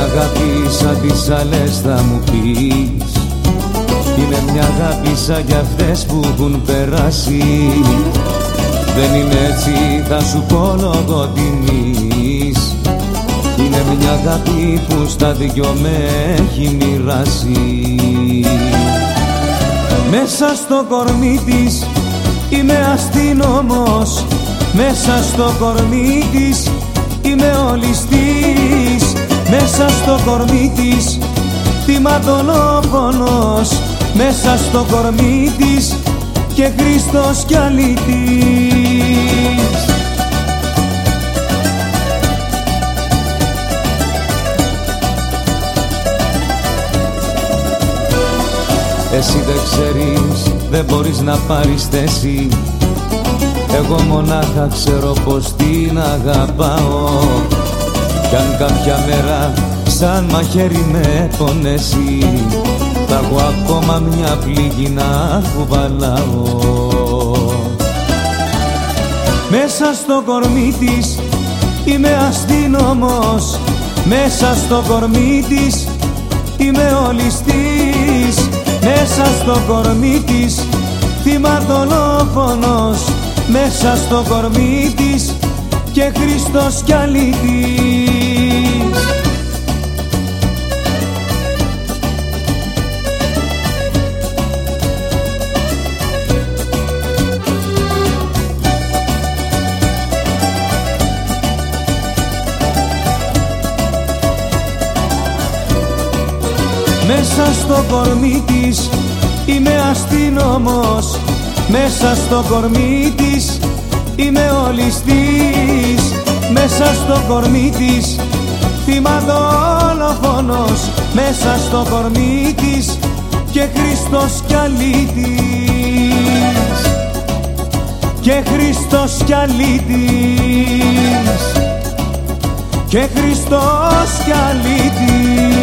αγάπη σαν τις άλλες θα μου πεις, είναι μια αγάπη σαν κι αυτές που έχουν περάσει. Δεν είναι έτσι, θα σου πω λόγω τιμής, είναι μια αγάπη που στα δυο με έχει μοιράσει. Μέσα στο κορμί της είμαι αστυνόμος, μέσα στο κορμί της είμαι ο ληστής, μέσα στο κορμί της θυματολόγονος, μέσα στο κορμί της και Χριστός κι αλήτης. Εσύ δεν ξέρεις, δεν μπορείς να πάρεις θέση, εγώ μονάχα ξέρω πως την αγαπάω. Κι αν κάποια μέρα σαν μαχαίρι με πονέσει, θα έχω ακόμα μια πληγή να κουβαλάω. Μέσα στο κορμί της είμαι αστυνόμος, μέσα στο κορμί της είμαι ο ληστής, μέσα στο κορμί της θυματολόγονος, μέσα στο κορμί της και Χριστός κι αλήτης. Μέσα στο κορμί της είμαι αστυνόμος, μέσα στο κορμί της είμαι ο ληστής, μέσα στο κορμί της θυματολόγονος, μέσα στο κορμί της και Χριστός κι αλήτης, και Χριστός κι αλήτης, και Χριστός κι αλήτης.